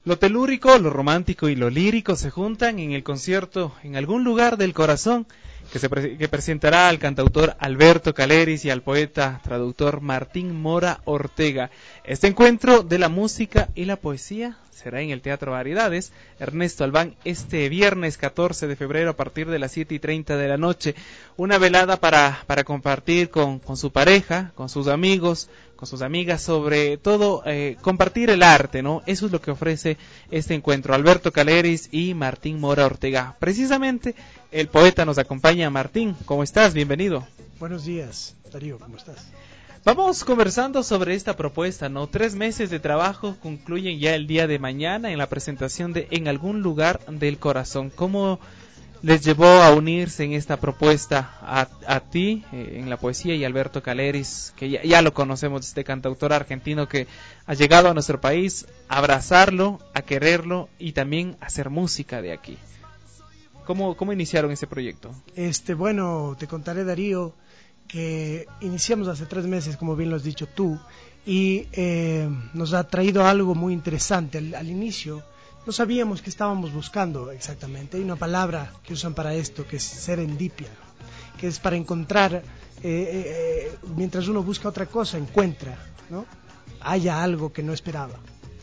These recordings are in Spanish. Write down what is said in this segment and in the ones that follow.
Lo telúrico, lo romántico y lo lírico se juntan en el concierto En algún lugar del corazón, que presentará al cantautor Alberto Caleris y al poeta traductor Martín Mora Ortega. Este encuentro de la música y la poesía será en el Teatro Variedades Ernesto Albán este viernes 14 de febrero a partir de las 7:30 de la noche. Una velada para compartir con su pareja, con sus amigos, con sus amigas, sobre todo compartir el arte, ¿no? Eso es lo que ofrece este encuentro. Alberto Caleris y Martín Mora Ortega. Precisamente el poeta nos acompaña. Martín, ¿cómo estás? Bienvenido. Buenos días, Darío, ¿cómo estás? Vamos conversando sobre esta propuesta, ¿no? 3 meses de trabajo concluyen ya el día de mañana en la presentación de En algún lugar del corazón. ¿Cómo les llevó a unirse en esta propuesta a ti en la poesía y Alberto Caleris, que ya lo conocemos, este cantautor argentino que ha llegado a nuestro país, a abrazarlo, a quererlo y también a hacer música de aquí? ¿Cómo iniciaron ese proyecto? Bueno, te contaré, Darío, que iniciamos hace 3 meses, como bien lo has dicho tú, y nos ha traído algo muy interesante. Al inicio no sabíamos qué estábamos buscando exactamente. Hay una palabra que usan para esto, que es serendipia, que es para encontrar, mientras uno busca otra cosa, encuentra, ¿no? Haya algo que no esperaba.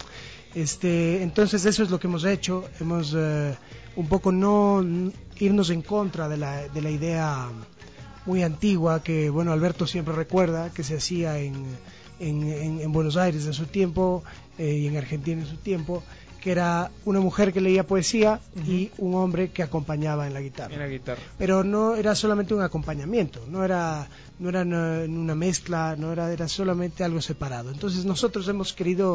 Entonces eso es lo que hemos hecho. Hemos un poco no irnos en contra de la idea muy antigua que, bueno, Alberto siempre recuerda, que se hacía en Buenos Aires en su tiempo y en Argentina en su tiempo, que era una mujer que leía poesía y un hombre que acompañaba en la guitarra. Pero no era solamente un acompañamiento, no era una mezcla, era solamente algo separado. Entonces nosotros hemos querido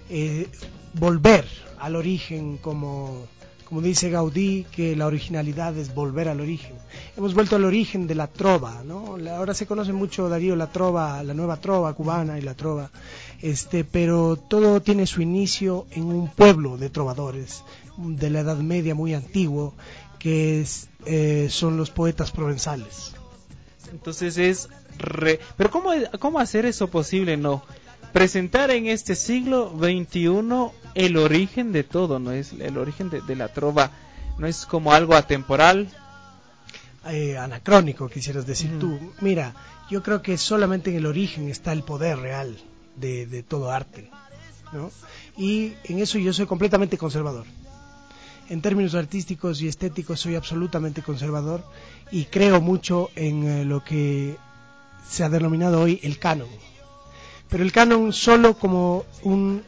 volver al origen, como dice Gaudí, que la originalidad es volver al origen. Hemos vuelto al origen de la trova, ¿no? Ahora se conoce mucho, Darío, la trova, la nueva trova cubana y la trova, pero todo tiene su inicio en un pueblo de trovadores de la Edad Media muy antiguo, que son los poetas provenzales. Entonces pero ¿cómo hacer eso posible, no? Presentar en este siglo XXI el origen de todo, ¿no? Es el origen de la trova, no es como algo atemporal. Anacrónico, quisieras decir tú. Mira, yo creo que solamente en el origen está el poder real de todo arte, ¿no? Y en eso yo soy completamente conservador. En términos artísticos y estéticos soy absolutamente conservador y creo mucho en lo que se ha denominado hoy el canon. Pero el canon solo como un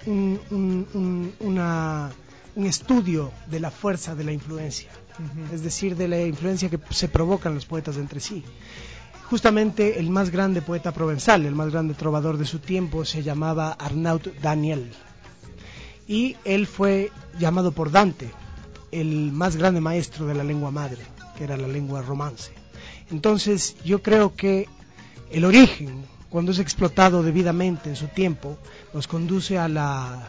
estudio de la fuerza de la influencia, es decir, de la influencia que se provocan los poetas entre sí. Justamente el más grande poeta provenzal, el más grande trovador de su tiempo, se llamaba Arnaud Daniel, y él fue llamado por Dante el más grande maestro de la lengua madre, que era la lengua romance. Entonces yo creo que el origen, cuando es explotado debidamente en su tiempo, nos conduce a la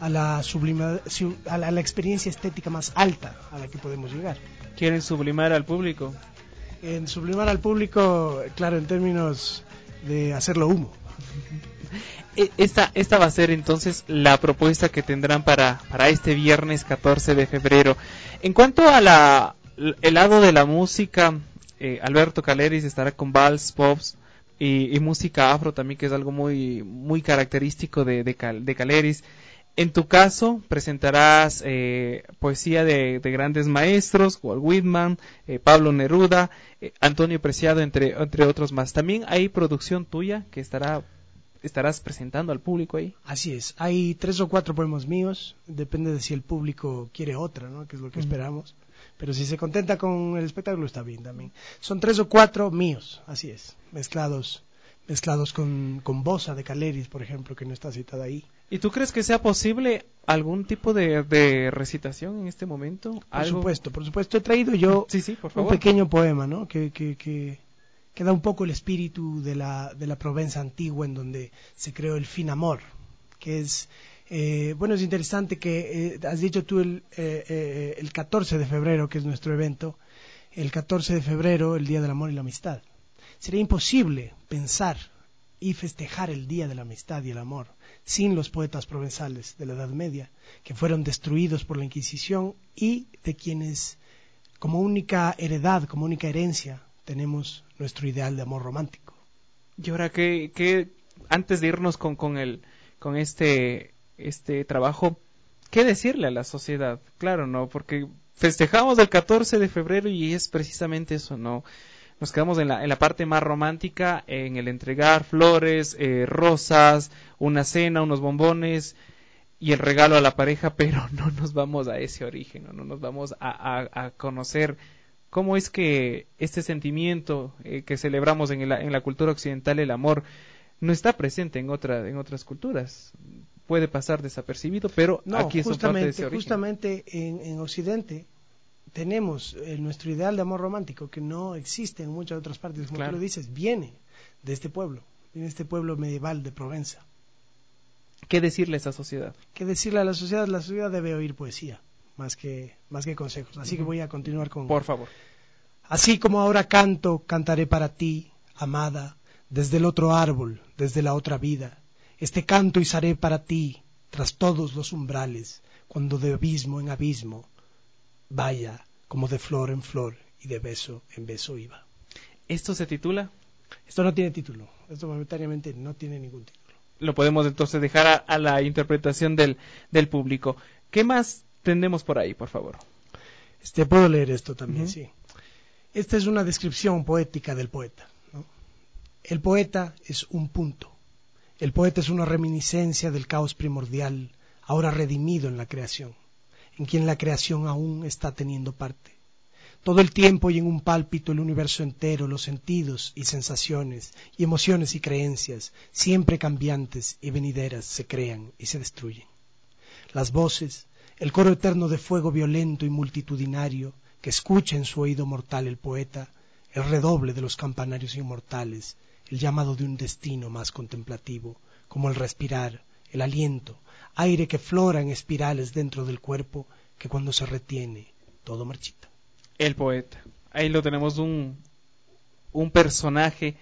experiencia estética más alta a la que podemos llegar. ¿Quieren sublimar al público? En sublimar al público, claro, en términos de hacerlo humo. Esta va a ser entonces la propuesta que tendrán para este viernes 14 de febrero. En cuanto a el lado de la música, Alberto Caleris estará con vals, pops y música afro también, que es algo muy, muy característico de Caleris. En tu caso, presentarás poesía de grandes maestros, Walt Whitman, Pablo Neruda, Antonio Preciado, entre otros más. También hay producción tuya que estarás presentando al público ahí. Así es, hay 3 o 4 poemas míos, depende de si el público quiere otra, ¿no? Que es lo que esperamos. Pero si se contenta con el espectáculo está bien también. Son 3 o 4 míos, así es, mezclados con Bossa de Caleris, por ejemplo, que no está citada ahí. ¿Y tú crees que sea posible algún tipo de recitación en este momento? Por supuesto, he traído yo por favor, un pequeño poema, ¿no? Que da un poco el espíritu de la Provenza antigua, en donde se creó el fin amor, que es es interesante que has dicho tú el 14 de febrero, que es nuestro evento, el 14 de febrero, el Día del Amor y la Amistad. Sería imposible pensar y festejar el Día de la Amistad y el Amor sin los poetas provenzales de la Edad Media, que fueron destruidos por la Inquisición y de quienes, como única heredad, como única herencia, tenemos nuestro ideal de amor romántico. Y ahora que antes de irnos con este trabajo, ¿qué decirle a la sociedad? Claro, ¿no? Porque festejamos el 14 de febrero y es precisamente eso, ¿no? Nos quedamos en la parte más romántica, en el entregar flores, rosas, una cena, unos bombones y el regalo a la pareja, pero no nos vamos a ese origen, no nos vamos a conocer cómo es que este sentimiento que celebramos en la cultura occidental, el amor, no está presente en otras culturas. Puede pasar desapercibido, pero no, aquí es parte de ese origen. Justamente en Occidente tenemos nuestro ideal de amor romántico que no existe en muchas otras partes, como tú lo dices, viene de este pueblo medieval de Provenza. ¿Qué decirle a esa sociedad? ¿Qué decirle a la sociedad? La sociedad debe oír poesía, más que consejos. Así que voy a continuar con... Por favor. Así como ahora canto, cantaré para ti, amada, desde el otro árbol, desde la otra vida. Este canto izaré para ti, tras todos los umbrales, cuando de abismo en abismo vaya, como de flor en flor y de beso en beso iba. ¿Esto se titula? Esto no tiene título. Esto momentáneamente no tiene ningún título. Lo podemos entonces dejar a la interpretación del público. ¿Qué más tenemos por ahí, por favor? Puedo leer esto también, sí. Esta es una descripción poética del poeta, ¿no? El poeta es un punto. El poeta es una reminiscencia del caos primordial, ahora redimido en la creación, en quien la creación aún está teniendo parte. Todo el tiempo y en un pálpito el universo entero, los sentidos y sensaciones, y emociones y creencias, siempre cambiantes y venideras, se crean y se destruyen. Las voces, el coro eterno de fuego violento y multitudinario, que escucha en su oído mortal el poeta, el redoble de los campanarios inmortales, el llamado de un destino más contemplativo, como el respirar, el aliento, aire que flora en espirales dentro del cuerpo, que cuando se retiene, todo marchita. El poeta. Ahí lo tenemos un personaje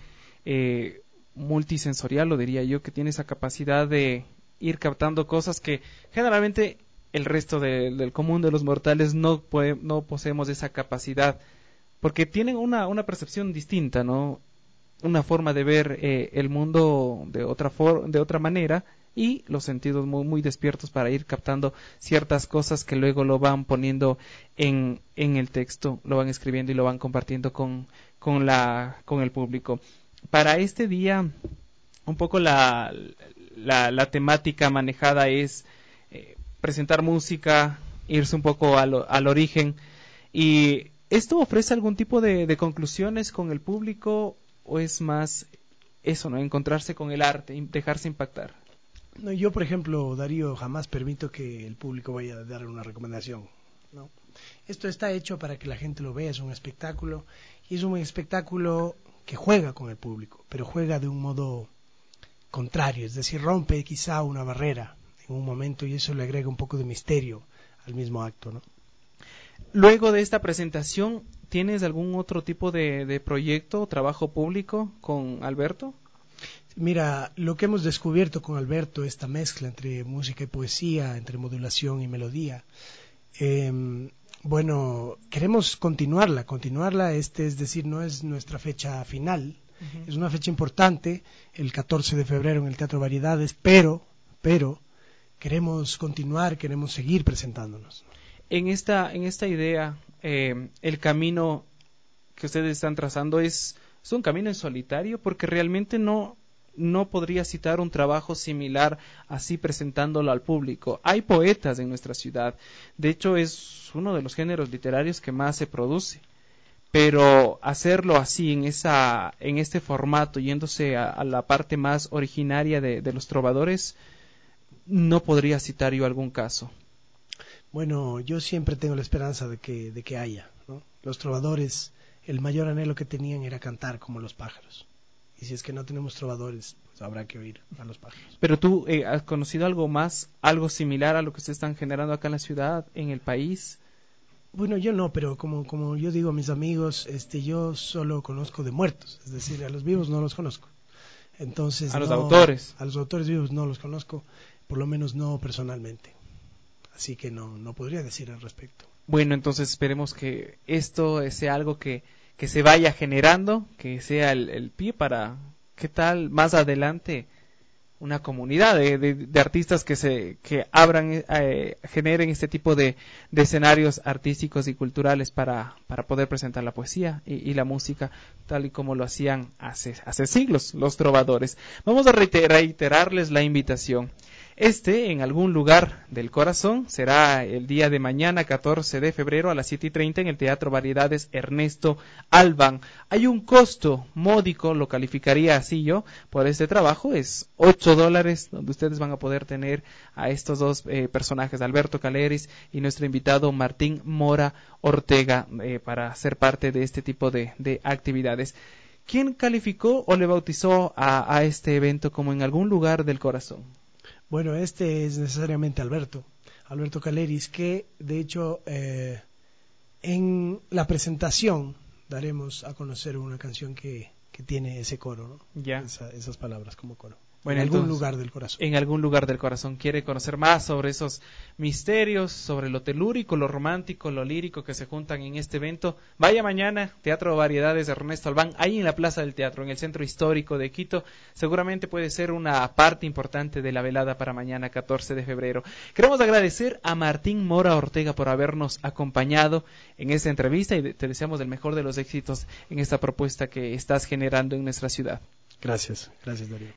multisensorial, lo diría yo, que tiene esa capacidad de ir captando cosas que generalmente el resto del común de los mortales no poseemos esa capacidad, porque tienen una percepción distinta, ¿no? Una forma de ver el mundo de otra manera, y los sentidos muy, muy despiertos para ir captando ciertas cosas que luego lo van poniendo en el texto, lo van escribiendo y lo van compartiendo con el público. Para este día, un poco la temática manejada es presentar música, irse un poco al origen, y ¿esto ofrece algún tipo de conclusiones con el público o es más eso, ¿no? Encontrarse con el arte, dejarse impactar? No, yo, por ejemplo, Darío, jamás permito que el público vaya a dar una recomendación, ¿no? Esto está hecho para que la gente lo vea, es un espectáculo, y es un espectáculo que juega con el público, pero juega de un modo contrario, es decir, rompe quizá una barrera en un momento y eso le agrega un poco de misterio al mismo acto, ¿no? Luego de esta presentación, ¿tienes algún otro tipo de proyecto o trabajo público con Alberto? Mira, lo que hemos descubierto con Alberto, esta mezcla entre música y poesía, entre modulación y melodía, bueno, queremos continuarla, es decir, no es nuestra fecha final, es una fecha importante, el 14 de febrero en el Teatro Variedades, pero queremos continuar, queremos seguir presentándonos. En esta idea, el camino que ustedes están trazando es un camino en solitario, porque realmente no podría citar un trabajo similar así presentándolo al público. Hay poetas en nuestra ciudad, de hecho es uno de los géneros literarios que más se produce, pero hacerlo así en este formato, yéndose a la parte más originaria de los trovadores, no podría citar yo algún caso. Bueno, yo siempre tengo la esperanza de que haya, ¿no? Los trovadores, el mayor anhelo que tenían era cantar como los pájaros. Y si es que no tenemos trovadores, pues habrá que oír a los pájaros. Pero tú, ¿has conocido algo similar a lo que se están generando acá en la ciudad, en el país? Bueno, yo no, pero como yo digo a mis amigos, yo solo conozco de muertos, es decir, a los vivos no los conozco. Entonces, a los autores. A los autores vivos no los conozco, por lo menos no personalmente. Así que no podría decir al respecto. Bueno, entonces esperemos que esto sea algo que se vaya generando, que sea el pie para, ¿qué tal? Más adelante una comunidad de artistas que abran, generen este tipo de escenarios artísticos y culturales para poder presentar la poesía y la música tal y como lo hacían hace siglos los trovadores. Vamos a reiterarles la invitación. En algún lugar del corazón, será el día de mañana, 14 de febrero, a las 7:30 en el Teatro Variedades Ernesto Alban. Hay un costo módico, lo calificaría así yo, por este trabajo, es $8, donde ustedes van a poder tener a estos dos personajes, Alberto Caleris y nuestro invitado Martín Mora Ortega, para ser parte de este tipo de actividades. ¿Quién calificó o le bautizó a este evento como en algún lugar del corazón? Bueno, este es necesariamente Alberto Caleris, que de hecho en la presentación daremos a conocer una canción que tiene ese coro, ¿no? Ya. Esas palabras como coro. Bueno, en algún lugar del corazón. En algún lugar del corazón. Quiere conocer más sobre esos misterios, sobre lo telúrico, lo romántico, lo lírico que se juntan en este evento. Vaya mañana, Teatro Variedades de Ernesto Alban, ahí en la Plaza del Teatro, en el Centro Histórico de Quito. Seguramente puede ser una parte importante de la velada para mañana, 14 de febrero. Queremos agradecer a Martín Mora Ortega por habernos acompañado en esta entrevista y te deseamos el mejor de los éxitos en esta propuesta que estás generando en nuestra ciudad. Gracias Darío.